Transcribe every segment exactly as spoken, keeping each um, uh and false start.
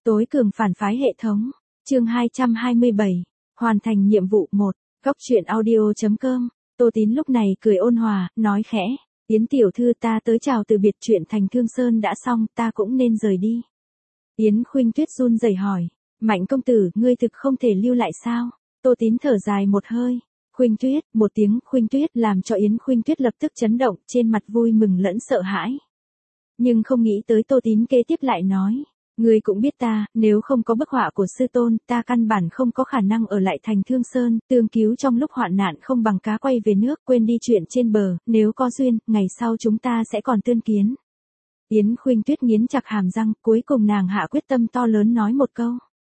Tối cường phản phái hệ thống. Chương hai trăm hai mươi bảy. Hoàn thành nhiệm vụ một. Góc truyện audio chấm com. Tô Tín lúc này cười ôn hòa, nói khẽ. Yến tiểu thư, ta tới chào từ biệt, chuyện thành Thương Sơn đã xong, ta cũng nên rời đi. Yến Khuynh Tuyết run rẩy hỏi. Mạnh công tử, ngươi thực không thể lưu lại sao? Tô Tín thở dài một hơi. Khuynh Tuyết, một tiếng Khuynh Tuyết làm cho Yến Khuynh Tuyết lập tức chấn động, trên mặt vui mừng lẫn sợ hãi. Nhưng không nghĩ tới Tô Tín kế tiếp lại nói. Ngươi cũng biết ta, nếu không có bức họa của sư tôn, ta căn bản không có khả năng ở lại thành Thương Sơn, tương cứu trong lúc hoạn nạn không bằng cá quay về nước, quên đi chuyện trên bờ, nếu có duyên, ngày sau chúng ta sẽ còn tương kiến. Yến Khuynh Tuyết nghiến chặt hàm răng, cuối cùng nàng hạ quyết tâm to lớn nói một câu.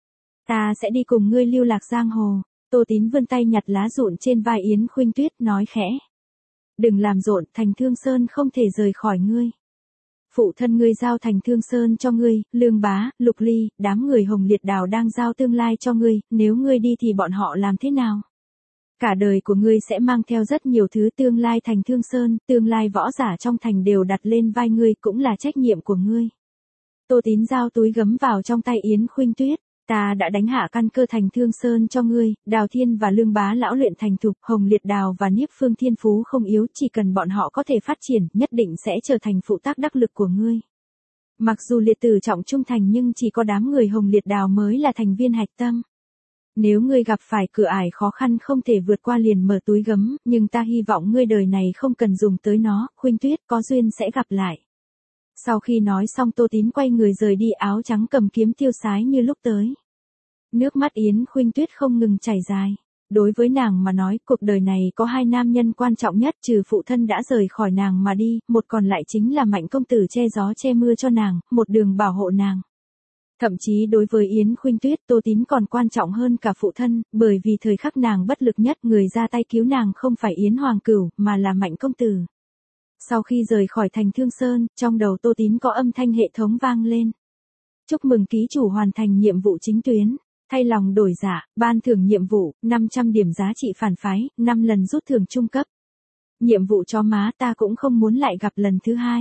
Ta sẽ đi cùng ngươi lưu lạc giang hồ. Tô Tín vươn tay nhặt lá rụng trên vai Yến Khuynh Tuyết, nói khẽ. Đừng làm rộn, thành Thương Sơn không thể rời khỏi ngươi. Phụ thân ngươi giao thành Thương Sơn cho ngươi, Lương Bá, Lục Ly, đám người Hồng Liệt Đào đang giao tương lai cho ngươi, nếu ngươi đi thì bọn họ làm thế nào? Cả đời của ngươi sẽ mang theo rất nhiều thứ, tương lai thành Thương Sơn, tương lai võ giả trong thành đều đặt lên vai ngươi, cũng là trách nhiệm của ngươi. Tô Tín giao túi gấm vào trong tay Yến Khuynh Tuyết. Ta đã đánh hạ căn cơ thành Thương Sơn cho ngươi, Đào Thiên và Lương Bá lão luyện thành thục, Hồng Liệt Đào và Niếp Phương thiên phú không yếu, chỉ cần bọn họ có thể phát triển, nhất định sẽ trở thành phụ tác đắc lực của ngươi. Mặc dù liệt tử trọng trung thành nhưng chỉ có đám người Hồng Liệt Đào mới là thành viên hạch tâm. Nếu ngươi gặp phải cửa ải khó khăn không thể vượt qua liền mở túi gấm, nhưng ta hy vọng ngươi đời này không cần dùng tới nó, Khuynh Tuyết, có duyên sẽ gặp lại. Sau khi nói xong Tô Tín quay người rời đi, áo trắng cầm kiếm tiêu sái như lúc tới. Nước mắt Yến Khuynh Tuyết không ngừng chảy dài. Đối với nàng mà nói, cuộc đời này có hai nam nhân quan trọng nhất, trừ phụ thân đã rời khỏi nàng mà đi, một còn lại chính là Mạnh công tử che gió che mưa cho nàng, một đường bảo hộ nàng. Thậm chí đối với Yến Khuynh Tuyết, Tô Tín còn quan trọng hơn cả phụ thân, bởi vì thời khắc nàng bất lực nhất, người ra tay cứu nàng không phải Yến Hoàng Cửu, mà là Mạnh công tử. Sau khi rời khỏi thành Thương Sơn, trong đầu Tô Tín có âm thanh hệ thống vang lên. Chúc mừng ký chủ hoàn thành nhiệm vụ chính tuyến. Thay lòng đổi dạ, ban thưởng nhiệm vụ, năm trăm điểm giá trị phản phái, năm lần rút thưởng trung cấp. Nhiệm vụ chó má, ta cũng không muốn lại gặp lần thứ hai.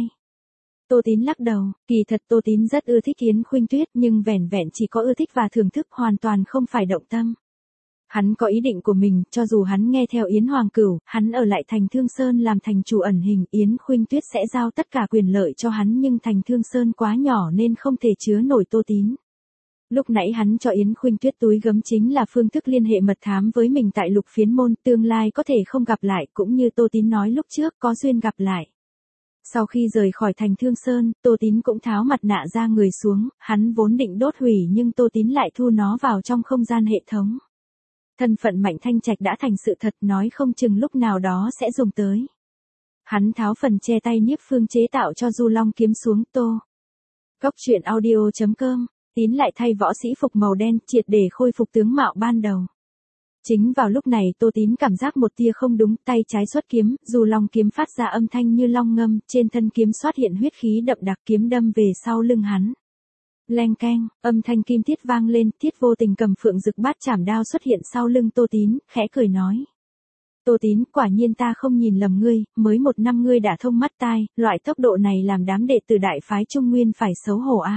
Tô Tín lắc đầu, kỳ thật Tô Tín rất ưa thích Yến Khuynh Tuyết nhưng vẻn vẹn chỉ có ưa thích và thưởng thức, hoàn toàn không phải động tâm. Hắn có ý định của mình, cho dù hắn nghe theo Yến Hoàng Cửu, hắn ở lại thành Thương Sơn làm thành chủ ẩn hình, Yến Khuynh Tuyết sẽ giao tất cả quyền lợi cho hắn, nhưng thành Thương Sơn quá nhỏ nên không thể chứa nổi Tô Tín. Lúc nãy hắn cho Yến Khuynh Tuyết túi gấm chính là phương thức liên hệ mật thám với mình tại Lục Phiến Môn, tương lai có thể không gặp lại, cũng như Tô Tín nói lúc trước, có duyên gặp lại. Sau khi rời khỏi thành Thương Sơn, Tô Tín cũng tháo mặt nạ ra người xuống, hắn vốn định đốt hủy nhưng Tô Tín lại thu nó vào trong không gian hệ thống. Thân phận Mạnh Thanh Trạch đã thành sự thật, nói không chừng lúc nào đó sẽ dùng tới. Hắn tháo phần che tay Niếp Phương chế tạo cho Du Long kiếm xuống. Tô. Góc truyện audio chấm com. Tín lại thay võ sĩ phục màu đen, triệt để khôi phục tướng mạo ban đầu. Chính vào lúc này Tô Tín cảm giác một tia không đúng, tay trái xuất kiếm, Du Long kiếm phát ra âm thanh như long ngâm, trên thân kiếm xuất hiện huyết khí đậm đặc, kiếm đâm về sau lưng hắn. Leng keng, âm thanh kim thiết vang lên, Thiết Vô Tình cầm phượng dực bát chảm đao xuất hiện sau lưng Tô Tín, khẽ cười nói. Tô Tín, quả nhiên ta không nhìn lầm ngươi, mới một năm ngươi đã thông mắt tai, loại tốc độ này làm đám đệ tử đại phái Trung Nguyên phải xấu hổ a. À.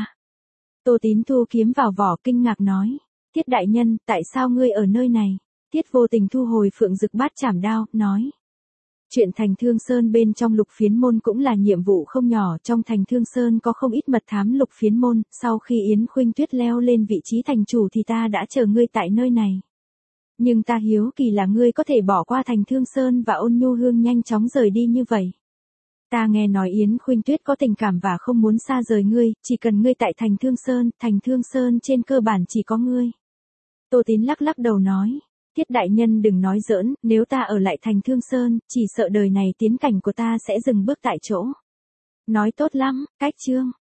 Tô Tín thu kiếm vào vỏ, kinh ngạc nói. Thiết đại nhân, tại sao ngươi ở nơi này? Thiết Vô Tình thu hồi phượng dực bát chảm đao, nói. Chuyện thành Thương Sơn bên trong Lục Phiến Môn cũng là nhiệm vụ không nhỏ, trong thành Thương Sơn có không ít mật thám Lục Phiến Môn, sau khi Yến Khuynh Tuyết leo lên vị trí thành chủ thì ta đã chờ ngươi tại nơi này. Nhưng ta hiếu kỳ là ngươi có thể bỏ qua thành Thương Sơn và Ôn Nhu Hương nhanh chóng rời đi như vậy. Ta nghe nói Yến Khuynh Tuyết có tình cảm và không muốn xa rời ngươi, chỉ cần ngươi tại thành Thương Sơn, thành Thương Sơn trên cơ bản chỉ có ngươi. Tô Tín lắc lắc đầu nói. Thiết đại nhân đừng nói giỡn, nếu ta ở lại thành Thương Sơn, chỉ sợ đời này tiến cảnh của ta sẽ dừng bước tại chỗ. Nói tốt lắm, cách chương.